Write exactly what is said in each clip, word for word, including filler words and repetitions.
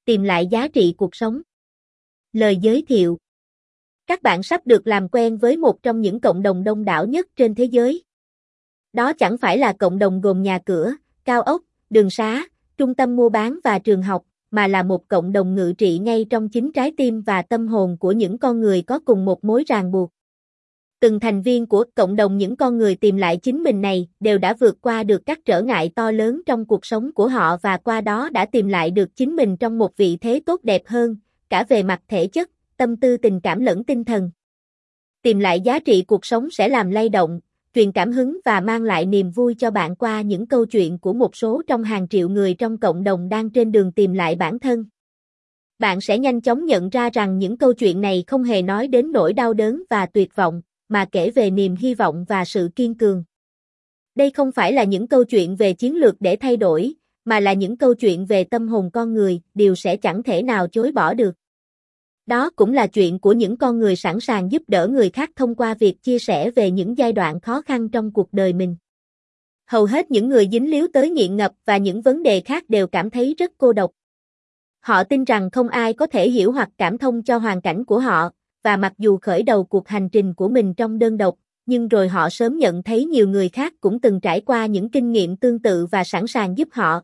Tìm lại giá trị cuộc sống. Lời giới thiệu. Các bạn sắp được làm quen với một trong những cộng đồng đông đảo nhất trên thế giới. Đó chẳng phải là cộng đồng gồm nhà cửa, cao ốc, đường xá, trung tâm mua bán và trường học, mà là một cộng đồng ngự trị ngay trong chính trái tim và tâm hồn của những con người có cùng một mối ràng buộc. Từng thành viên của cộng đồng những con người tìm lại chính mình này đều đã vượt qua được các trở ngại to lớn trong cuộc sống của họ và qua đó đã tìm lại được chính mình trong một vị thế tốt đẹp hơn, cả về mặt thể chất, tâm tư tình cảm lẫn tinh thần. Tìm lại giá trị cuộc sống sẽ làm lay động, truyền cảm hứng và mang lại niềm vui cho bạn qua những câu chuyện của một số trong hàng triệu người trong cộng đồng đang trên đường tìm lại bản thân. Bạn sẽ nhanh chóng nhận ra rằng những câu chuyện này không hề nói đến nỗi đau đớn và tuyệt vọng, mà kể về niềm hy vọng và sự kiên cường. Đây không phải là những câu chuyện về chiến lược để thay đổi, mà là những câu chuyện về tâm hồn con người, điều sẽ chẳng thể nào chối bỏ được. Đó cũng là chuyện của những con người sẵn sàng giúp đỡ người khác thông qua việc chia sẻ về những giai đoạn khó khăn trong cuộc đời mình. Hầu hết những người dính líu tới nghiện ngập và những vấn đề khác đều cảm thấy rất cô độc. Họ tin rằng không ai có thể hiểu hoặc cảm thông cho hoàn cảnh của họ, và mặc dù khởi đầu cuộc hành trình của mình trong đơn độc, nhưng rồi họ sớm nhận thấy nhiều người khác cũng từng trải qua những kinh nghiệm tương tự và sẵn sàng giúp họ.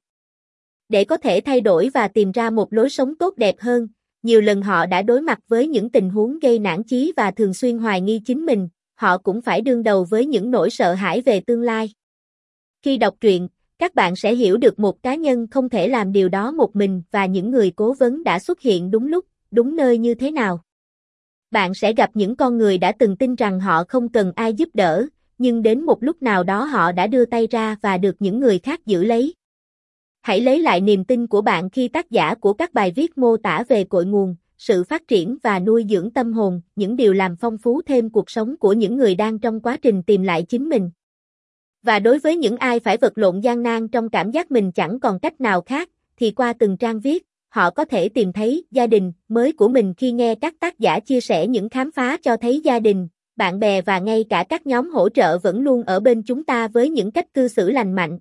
Để có thể thay đổi và tìm ra một lối sống tốt đẹp hơn, nhiều lần họ đã đối mặt với những tình huống gây nản chí và thường xuyên hoài nghi chính mình, họ cũng phải đương đầu với những nỗi sợ hãi về tương lai. Khi đọc truyện, các bạn sẽ hiểu được một cá nhân không thể làm điều đó một mình và những người cố vấn đã xuất hiện đúng lúc, đúng nơi như thế nào. Bạn sẽ gặp những con người đã từng tin rằng họ không cần ai giúp đỡ, nhưng đến một lúc nào đó họ đã đưa tay ra và được những người khác giữ lấy. Hãy lấy lại niềm tin của bạn khi tác giả của các bài viết mô tả về cội nguồn, sự phát triển và nuôi dưỡng tâm hồn, những điều làm phong phú thêm cuộc sống của những người đang trong quá trình tìm lại chính mình. Và đối với những ai phải vật lộn gian nan trong cảm giác mình chẳng còn cách nào khác, thì qua từng trang viết, họ có thể tìm thấy gia đình mới của mình khi nghe các tác giả chia sẻ những khám phá cho thấy gia đình, bạn bè và ngay cả các nhóm hỗ trợ vẫn luôn ở bên chúng ta với những cách cư xử lành mạnh.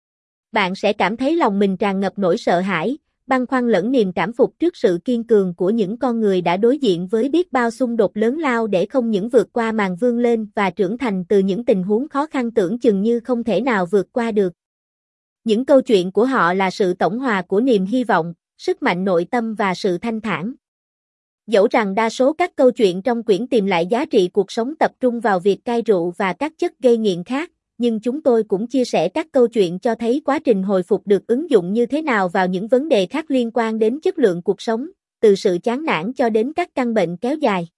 Bạn sẽ cảm thấy lòng mình tràn ngập nỗi sợ hãi, băn khoăn lẫn niềm cảm phục trước sự kiên cường của những con người đã đối diện với biết bao xung đột lớn lao để không những vượt qua màn vươn lên và trưởng thành từ những tình huống khó khăn tưởng chừng như không thể nào vượt qua được. Những câu chuyện của họ là sự tổng hòa của niềm hy vọng, sức mạnh nội tâm và sự thanh thản. Dẫu rằng đa số các câu chuyện trong quyển Tìm lại giá trị cuộc sống tập trung vào việc cai rượu và các chất gây nghiện khác, nhưng chúng tôi cũng chia sẻ các câu chuyện cho thấy quá trình hồi phục được ứng dụng như thế nào vào những vấn đề khác liên quan đến chất lượng cuộc sống, từ sự chán nản cho đến các căn bệnh kéo dài.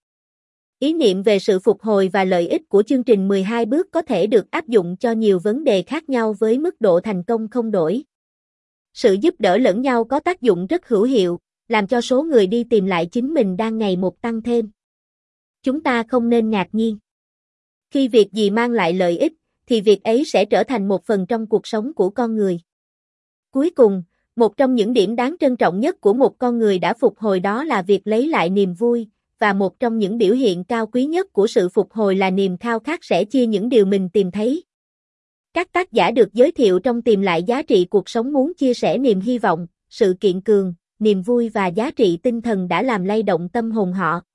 Ý niệm về sự phục hồi và lợi ích của chương trình mười hai bước có thể được áp dụng cho nhiều vấn đề khác nhau với mức độ thành công không đổi. Sự giúp đỡ lẫn nhau có tác dụng rất hữu hiệu, làm cho số người đi tìm lại chính mình đang ngày một tăng thêm. Chúng ta không nên ngạc nhiên. Khi việc gì mang lại lợi ích, thì việc ấy sẽ trở thành một phần trong cuộc sống của con người. Cuối cùng, một trong những điểm đáng trân trọng nhất của một con người đã phục hồi đó là việc lấy lại niềm vui, và một trong những biểu hiện cao quý nhất của sự phục hồi là niềm khao khát sẻ chia những điều mình tìm thấy. Các tác giả được giới thiệu trong Tìm lại giá trị cuộc sống muốn chia sẻ niềm hy vọng, sự kiên cường, niềm vui và giá trị tinh thần đã làm lay động tâm hồn họ.